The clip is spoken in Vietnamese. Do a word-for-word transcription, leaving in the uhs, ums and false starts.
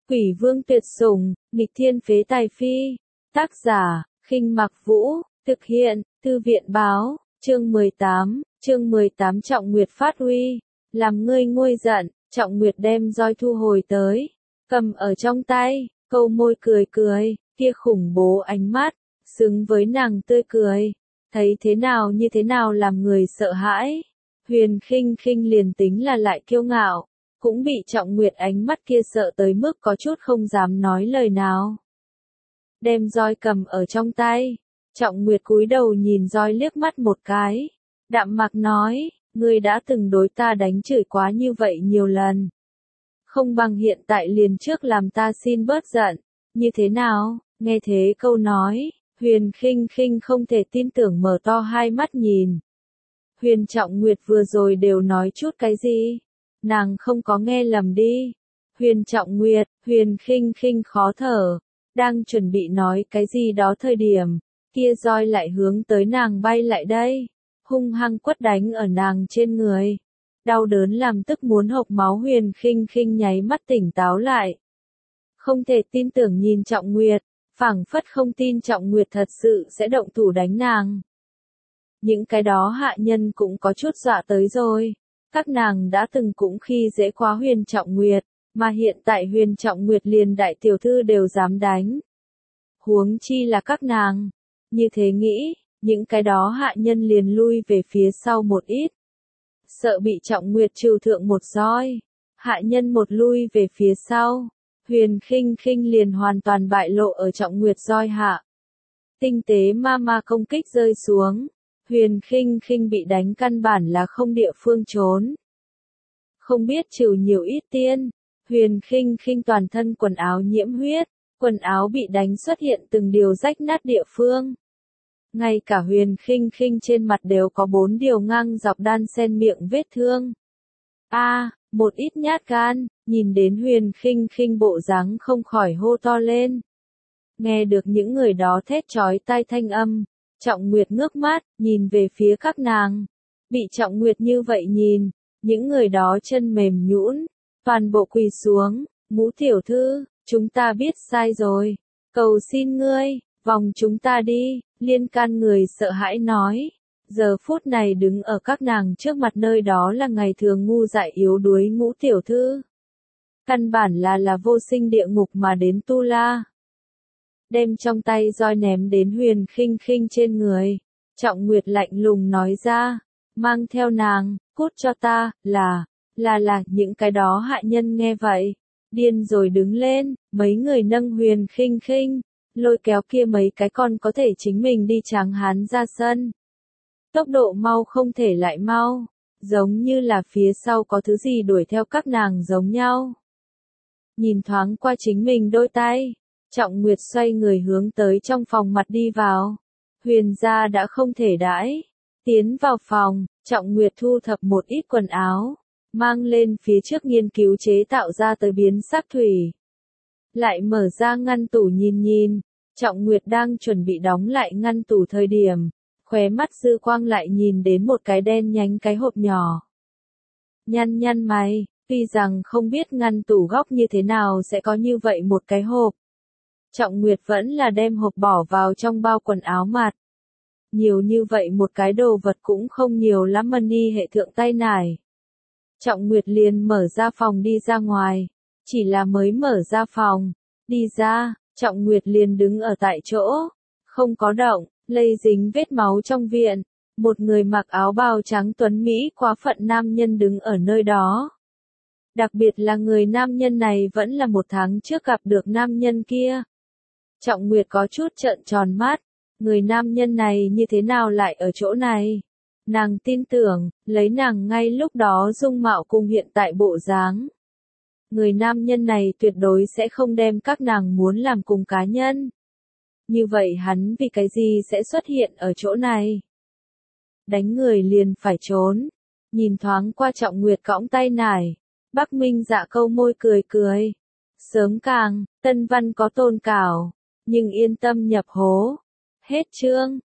Quỷ vương tuyệt sủng, nghịch thiên phế tài phi. Tác giả, Khinh Mặc Vũ, thực hiện, Thư viện báo, chương mười tám, chương mười tám Trọng Nguyệt phát uy, làm ngươi nguôi giận, Trọng Nguyệt đem roi thu hồi tới, cầm ở trong tay, câu môi cười cười, kia khủng bố ánh mắt, xứng với nàng tươi cười, thấy thế nào như thế nào làm người sợ hãi. Huyền Khinh Khinh liền tính là lại kiêu ngạo, cũng bị Trọng Nguyệt ánh mắt kia sợ tới mức có chút không dám nói lời nào. Đem roi cầm ở trong tay, Trọng Nguyệt cúi đầu nhìn roi liếc mắt một cái, đạm mạc nói, ngươi đã từng đối ta đánh chửi quá như vậy nhiều lần. Không bằng hiện tại liền trước làm ta xin bớt giận, như thế nào? Nghe thế câu nói, Huyền Khinh Khinh không thể tin tưởng mở to hai mắt nhìn. Huyền Trọng Nguyệt vừa rồi đều nói chút cái gì? Nàng không có nghe lầm đi. Huyền Trọng Nguyệt, Huyền Khinh Khinh khó thở, đang chuẩn bị nói cái gì đó thời điểm, kia roi lại hướng tới nàng bay lại đây, hung hăng quất đánh ở nàng trên người. Đau đớn làm tức muốn hộc máu. Huyền Khinh Khinh nháy mắt tỉnh táo lại. Không thể tin tưởng nhìn Trọng Nguyệt, phảng phất không tin Trọng Nguyệt thật sự sẽ động thủ đánh nàng. Những cái đó hạ nhân cũng có chút dọa tới rồi. Các nàng đã từng cũng khi dễ quá Huyền Trọng Nguyệt, mà hiện tại Huyền Trọng Nguyệt liền đại tiểu thư đều dám đánh. Huống chi là các nàng. Như thế nghĩ, những cái đó hạ nhân liền lui về phía sau một ít. Sợ bị Trọng Nguyệt trừ thượng một roi. Hạ nhân một lui về phía sau. Huyền Khinh Khinh liền hoàn toàn bại lộ ở Trọng Nguyệt roi hạ. Tinh tế ma ma công kích rơi xuống. Huyền Khinh Khinh bị đánh căn bản là không địa phương trốn. Không biết trừ nhiều ít tiên, Huyền Khinh Khinh toàn thân quần áo nhiễm huyết, quần áo bị đánh xuất hiện từng điều rách nát địa phương. Ngay cả Huyền Khinh Khinh trên mặt đều có bốn điều ngang dọc đan xen miệng vết thương. A, à, một ít nhát gan, nhìn đến Huyền Khinh Khinh bộ dáng không khỏi hô to lên. Nghe được những người đó thét chói tai thanh âm, Trọng Nguyệt ngước mắt, nhìn về phía các nàng. Bị Trọng Nguyệt như vậy nhìn, những người đó chân mềm nhũn, toàn bộ quỳ xuống, Ngũ tiểu thư, chúng ta biết sai rồi, cầu xin ngươi, vòng chúng ta đi, liên can người sợ hãi nói. Giờ phút này đứng ở các nàng trước mặt nơi đó là ngày thường ngu dại yếu đuối Ngũ tiểu thư. Căn bản là là vô sinh địa ngục mà đến tu la. Đem trong tay roi ném đến Huyền Khinh Khinh trên người. Trọng Nguyệt lạnh lùng nói ra, mang theo nàng, cút cho ta, là, là là, những cái đó hạ nhân nghe vậy. Điên rồi đứng lên, mấy người nâng Huyền Khinh Khinh, lôi kéo kia mấy cái con có thể chính mình đi tráng hán ra sân. Tốc độ mau không thể lại mau, giống như là phía sau có thứ gì đuổi theo các nàng giống nhau. Nhìn thoáng qua chính mình đôi tay. Trọng Nguyệt xoay người hướng tới trong phòng mặt đi vào. Huyền gia đã không thể đãi. Tiến vào phòng, Trọng Nguyệt thu thập một ít quần áo, mang lên phía trước nghiên cứu chế tạo ra tới biến sắc thủy. Lại mở ra ngăn tủ nhìn nhìn, Trọng Nguyệt đang chuẩn bị đóng lại ngăn tủ thời điểm, khóe mắt dư quang lại nhìn đến một cái đen nhánh cái hộp nhỏ. Nhăn nhăn mày, tuy rằng không biết ngăn tủ góc như thế nào sẽ có như vậy một cái hộp. Trọng Nguyệt vẫn là đem hộp bỏ vào trong bao quần áo mặt. Nhiều như vậy một cái đồ vật cũng không nhiều lắm mà ni hệ thượng tay nải. Trọng Nguyệt liền mở ra phòng đi ra ngoài. Chỉ là mới mở ra phòng, đi ra, Trọng Nguyệt liền đứng ở tại chỗ. Không có động, lây dính vết máu trong viện. Một người mặc áo bào trắng tuấn Mỹ quá phận nam nhân đứng ở nơi đó. Đặc biệt là người nam nhân này vẫn là một tháng trước gặp được nam nhân kia. Trọng Nguyệt có chút trợn tròn mắt, người nam nhân này như thế nào lại ở chỗ này? Nàng tin tưởng, lấy nàng ngay lúc đó dung mạo cùng hiện tại bộ dáng. Người nam nhân này tuyệt đối sẽ không đem các nàng muốn làm cùng cá nhân. Như vậy hắn vì cái gì sẽ xuất hiện ở chỗ này? Đánh người liền phải trốn. Nhìn thoáng qua Trọng Nguyệt cõng tay nải, Bắc Minh Dạ câu môi cười cười. Sớm càng, Tân Văn có tôn cảo. Nhưng yên tâm nhập hố. Hết chương.